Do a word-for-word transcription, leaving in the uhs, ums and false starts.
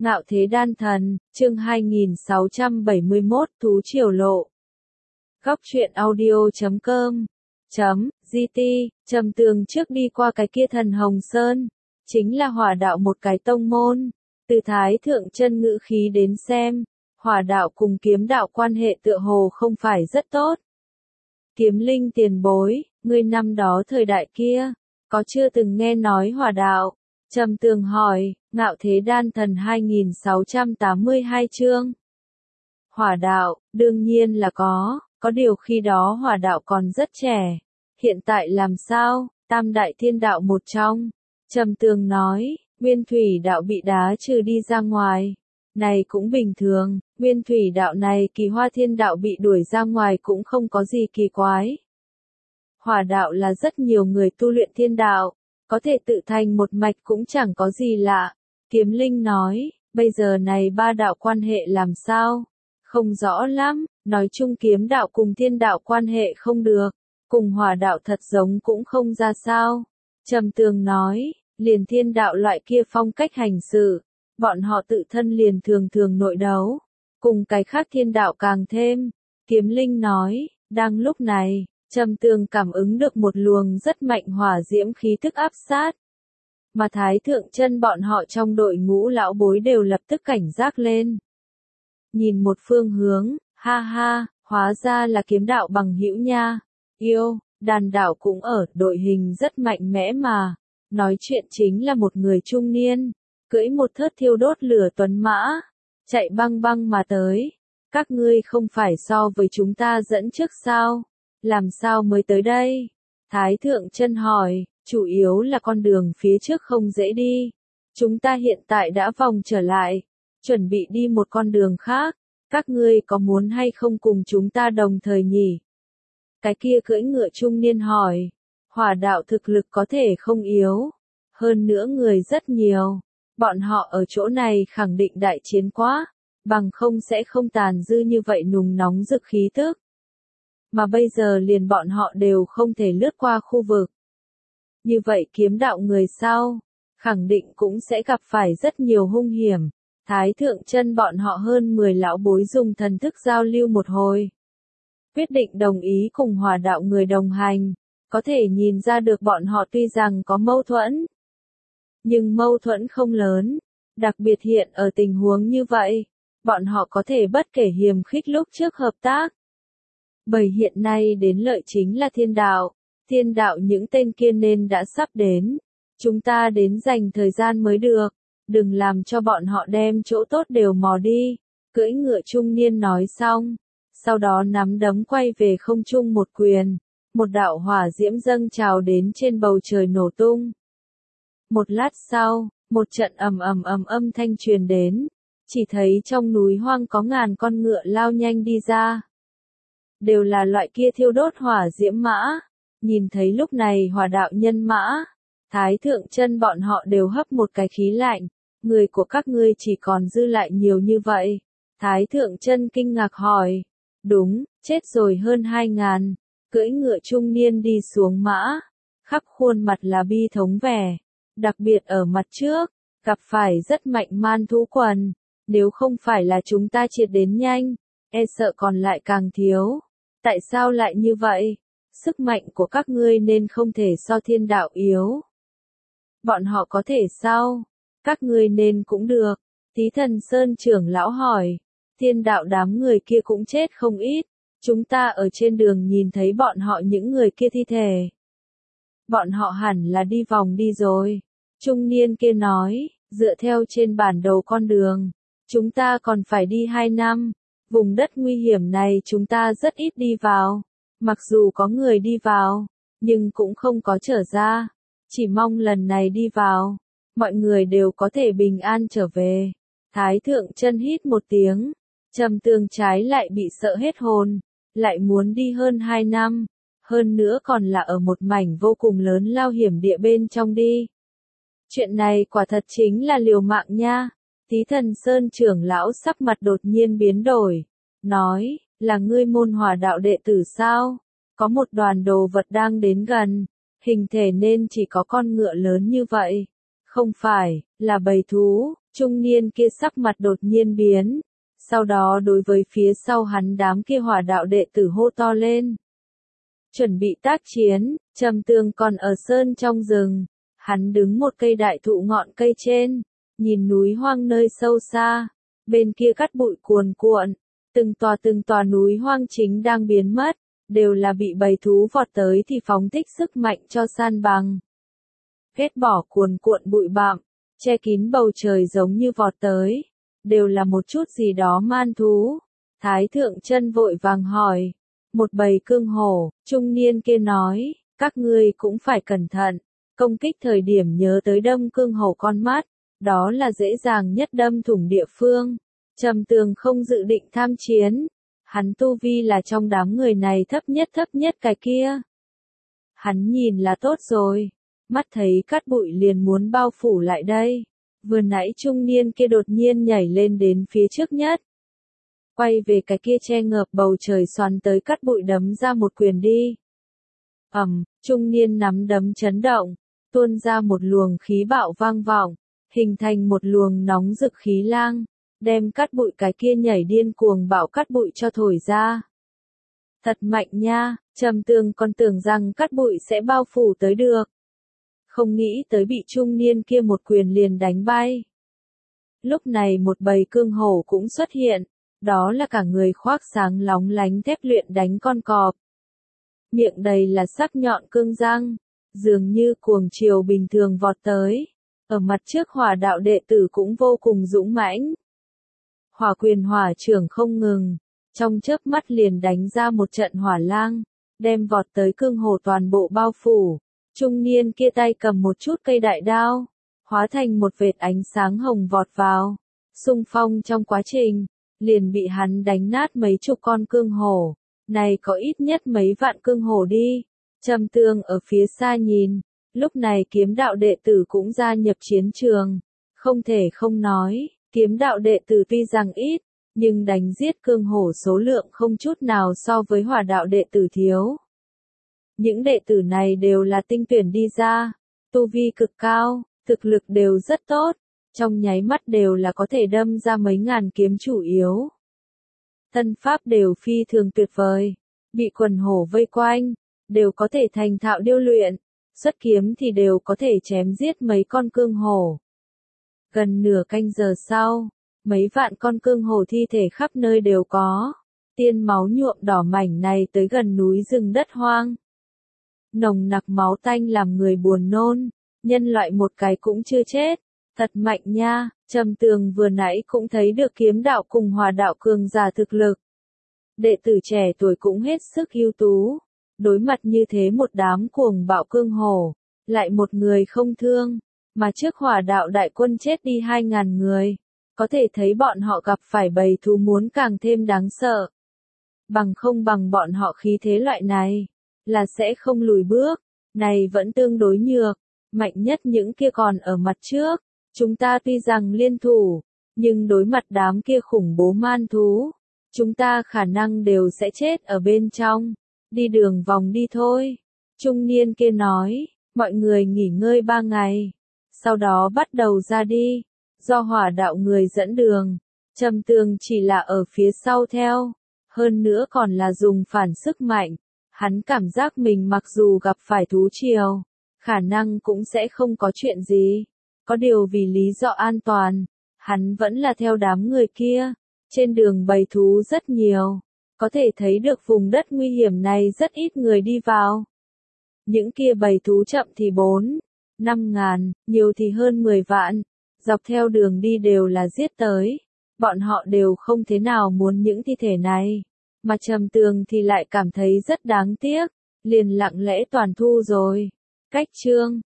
Ngạo Thế Đan Thần, chương hai nghìn sáu trăm bảy mươi mốt, Thú Triều Lộ. Góc truyện audio chấm com chấm gt, Trầm Tường trước đi qua cái kia Thần Hồng Sơn, chính là Hỏa đạo một cái tông môn. Từ Thái Thượng Chân ngữ khí đến xem, Hỏa đạo cùng Kiếm đạo quan hệ tựa hồ không phải rất tốt. Kiếm Linh tiền bối, ngươi năm đó thời đại kia, có chưa từng nghe nói Hỏa đạo? Trầm Tường hỏi. Ngạo Thế Đan Thần hai nghìn sáu trăm tám mươi hai chương. Hỏa đạo, đương nhiên là có, có điều khi đó hỏa đạo còn rất trẻ. Hiện tại làm sao? Tam đại thiên đạo một trong. Trầm Tường nói, Nguyên Thủy đạo bị đá trừ đi ra ngoài. Này cũng bình thường, Nguyên Thủy đạo này Kỳ Hoa Thiên đạo bị đuổi ra ngoài cũng không có gì kỳ quái. Hỏa đạo là rất nhiều người tu luyện thiên đạo, có thể tự thành một mạch cũng chẳng có gì lạ. Kiếm Linh nói, bây giờ này ba đạo quan hệ làm sao? Không rõ lắm, nói chung kiếm đạo cùng thiên đạo quan hệ không được, cùng hỏa đạo thật giống cũng không ra sao. Trầm Tường nói, liền thiên đạo loại kia phong cách hành sự, bọn họ tự thân liền thường thường nội đấu, cùng cái khác thiên đạo càng thêm. Kiếm Linh nói, đang lúc này, Trầm Tường cảm ứng được một luồng rất mạnh hỏa diễm khí tức áp sát. Mà Thái Thượng Chân bọn họ trong đội ngũ lão bối đều lập tức cảnh giác lên. Nhìn một phương hướng, ha ha, hóa ra là kiếm đạo bằng hữu nha. Yêu, đàn đạo cũng ở, đội hình rất mạnh mẽ mà. Nói chuyện chính là một người trung niên, cưỡi một thớt thiêu đốt lửa tuấn mã, chạy băng băng mà tới. Các ngươi không phải so với chúng ta dẫn trước sao? Làm sao mới tới đây? Thái Thượng Chân hỏi. Chủ yếu là con đường phía trước không dễ đi. Chúng ta hiện tại đã vòng trở lại, chuẩn bị đi một con đường khác. Các ngươi có muốn hay không cùng chúng ta đồng thời nhỉ? Cái kia cưỡi ngựa trung niên hỏi. Hỏa đạo thực lực có thể không yếu. Hơn nữa người rất nhiều. Bọn họ ở chỗ này khẳng định đại chiến quá. Bằng không sẽ không tàn dư như vậy nùng nóng rực khí tức. Mà bây giờ liền bọn họ đều không thể lướt qua khu vực. Như vậy kiếm đạo người sau, khẳng định cũng sẽ gặp phải rất nhiều hung hiểm. Thái Thượng Chân bọn họ hơn mười lão bối dùng thần thức giao lưu một hồi. Quyết định đồng ý cùng hỏa đạo người đồng hành, có thể nhìn ra được bọn họ tuy rằng có mâu thuẫn. Nhưng mâu thuẫn không lớn, đặc biệt hiện ở tình huống như vậy, bọn họ có thể bất kể hiềm khích lúc trước hợp tác. Bởi hiện nay đến lợi chính là thiên đạo. Thiên đạo những tên kia nên đã sắp đến. Chúng ta đến dành thời gian mới được. Đừng làm cho bọn họ đem chỗ tốt đều mò đi. Cưỡi ngựa trung niên nói xong. Sau đó nắm đấm quay về không trung một quyền. Một đạo hỏa diễm dâng trào đến trên bầu trời nổ tung. Một lát sau, một trận ầm ầm ầm âm thanh truyền đến. Chỉ thấy trong núi hoang có ngàn con ngựa lao nhanh đi ra. Đều là loại kia thiêu đốt hỏa diễm mã. Nhìn thấy lúc này hỏa đạo nhân mã, Thái Thượng Chân bọn họ đều hấp một cái khí lạnh, người của các ngươi chỉ còn dư lại nhiều như vậy. Thái Thượng Chân kinh ngạc hỏi, đúng, chết rồi hơn hai ngàn, cưỡi ngựa trung niên đi xuống mã, khắp khuôn mặt là bi thống vẻ, đặc biệt ở mặt trước, gặp phải rất mạnh man thú quần, nếu không phải là chúng ta triệt đến nhanh, e sợ còn lại càng thiếu. Tại sao lại như vậy? Sức mạnh của các ngươi nên không thể so thiên đạo yếu. Bọn họ có thể sao? Các ngươi nên cũng được. Tí Thần Sơn trưởng lão hỏi. Thiên đạo đám người kia cũng chết không ít. Chúng ta ở trên đường nhìn thấy bọn họ những người kia thi thể. Bọn họ hẳn là đi vòng đi rồi. Trung niên kia nói, dựa theo trên bản đồ con đường. Chúng ta còn phải đi hai năm. Vùng đất nguy hiểm này chúng ta rất ít đi vào. Mặc dù có người đi vào, nhưng cũng không có trở ra. Chỉ mong lần này đi vào, mọi người đều có thể bình an trở về. Thái Thượng Chân hít một tiếng, Trầm Tường trái lại bị sợ hết hồn, lại muốn đi hơn hai năm, hơn nữa còn là ở một mảnh vô cùng lớn lao hiểm địa bên trong đi. Chuyện này quả thật chính là liều mạng nha. Tí Thần Sơn trưởng lão sắc mặt đột nhiên biến đổi, nói, là ngươi môn hỏa đạo đệ tử sao? Có một đoàn đồ vật đang đến gần, hình thể nên chỉ có con ngựa lớn như vậy. Không phải, là bầy thú, trung niên kia sắc mặt đột nhiên biến. Sau đó đối với phía sau hắn đám kia hỏa đạo đệ tử hô to lên. Chuẩn bị tác chiến, Trầm Tường còn ở sơn trong rừng. Hắn đứng một cây đại thụ ngọn cây trên, nhìn núi hoang nơi sâu xa. Bên kia cát bụi cuồn cuộn, từng tòa từng tòa núi hoang chính đang biến mất, đều là bị bầy thú vọt tới thì phóng thích sức mạnh cho san bằng. Ghét bỏ cuồn cuộn bụi bặm, che kín bầu trời giống như vọt tới, đều là một chút gì đó man thú. Thái thượng chân vội vàng hỏi, một bầy cương hổ, trung niên kia nói, các ngươi cũng phải cẩn thận, công kích thời điểm nhớ tới đâm cương hổ con mắt, đó là dễ dàng nhất đâm thủng địa phương. Trầm Tường không dự định tham chiến, hắn tu vi là trong đám người này thấp nhất thấp nhất cái kia. Hắn nhìn là tốt rồi, mắt thấy cát bụi liền muốn bao phủ lại đây. Vừa nãy trung niên kia đột nhiên nhảy lên đến phía trước nhất. Quay về cái kia che ngợp bầu trời xoắn tới cát bụi đấm ra một quyền đi. Ầm, trung niên nắm đấm chấn động, tuôn ra một luồng khí bạo vang vọng, hình thành một luồng nóng rực khí lang, đem cát bụi cái kia nhảy điên cuồng bạo cát bụi cho thổi ra. Thật mạnh nha, Trầm Tường còn tưởng rằng cát bụi sẽ bao phủ tới được. Không nghĩ tới bị trung niên kia một quyền liền đánh bay. Lúc này một bầy cương hổ cũng xuất hiện, đó là cả người khoác sáng lóng lánh thép luyện đánh con cọp. Miệng đầy là sắc nhọn cương răng, dường như cuồng chiều bình thường vọt tới. Ở mặt trước hỏa đạo đệ tử cũng vô cùng dũng mãnh. Hỏa quyền hỏa trưởng không ngừng, trong chớp mắt liền đánh ra một trận hỏa lang, đem vọt tới cương hổ toàn bộ bao phủ. Trung niên kia tay cầm một chút cây đại đao, hóa thành một vệt ánh sáng hồng vọt vào. Xung phong trong quá trình, liền bị hắn đánh nát mấy chục con cương hổ. Này có ít nhất mấy vạn cương hổ đi. Trầm Tường ở phía xa nhìn, lúc này kiếm đạo đệ tử cũng gia nhập chiến trường. Không thể không nói, kiếm đạo đệ tử tuy rằng ít, nhưng đánh giết cương hổ số lượng không chút nào so với hỏa đạo đệ tử thiếu. Những đệ tử này đều là tinh tuyển đi ra, tu vi cực cao, thực lực đều rất tốt, trong nháy mắt đều là có thể đâm ra mấy ngàn kiếm chủ yếu. Thân pháp đều phi thường tuyệt vời, bị quần hổ vây quanh, đều có thể thành thạo điêu luyện, xuất kiếm thì đều có thể chém giết mấy con cương hổ. Gần nửa canh giờ sau, mấy vạn con cương hổ thi thể khắp nơi đều có, tiên máu nhuộm đỏ mảnh này tới gần núi rừng đất hoang. Nồng nặc máu tanh làm người buồn nôn, nhân loại một cái cũng chưa chết, thật mạnh nha. Trầm Tường vừa nãy cũng thấy được kiếm đạo cùng hỏa đạo cường giả thực lực. Đệ tử trẻ tuổi cũng hết sức ưu tú, đối mặt như thế một đám cuồng bạo cương hổ, lại một người không thương, mà trước hỏa đạo đại quân chết đi hai ngàn người, có thể thấy bọn họ gặp phải bầy thú muốn càng thêm đáng sợ. Bằng không bằng bọn họ khí thế loại này, là sẽ không lùi bước, này vẫn tương đối nhược, mạnh nhất những kia còn ở mặt trước. Chúng ta tuy rằng liên thủ, nhưng đối mặt đám kia khủng bố man thú, chúng ta khả năng đều sẽ chết ở bên trong, đi đường vòng đi thôi. Trung niên kia nói, mọi người nghỉ ngơi ba ngày, sau đó bắt đầu ra đi, do hỏa đạo người dẫn đường, Trầm Tường chỉ là ở phía sau theo, hơn nữa còn là dùng phản sức mạnh, hắn cảm giác mình mặc dù gặp phải thú triều, khả năng cũng sẽ không có chuyện gì. Có điều vì lý do an toàn, hắn vẫn là theo đám người kia. Trên đường bầy thú rất nhiều, có thể thấy được vùng đất nguy hiểm này rất ít người đi vào. Những kia bầy thú chậm thì bốn, năm ngàn, nhiều thì hơn mười vạn, dọc theo đường đi đều là giết tới. Bọn họ đều không thế nào muốn những thi thể này, mà Trầm Tường thì lại cảm thấy rất đáng tiếc, liền lặng lẽ toàn thu rồi. Cách chương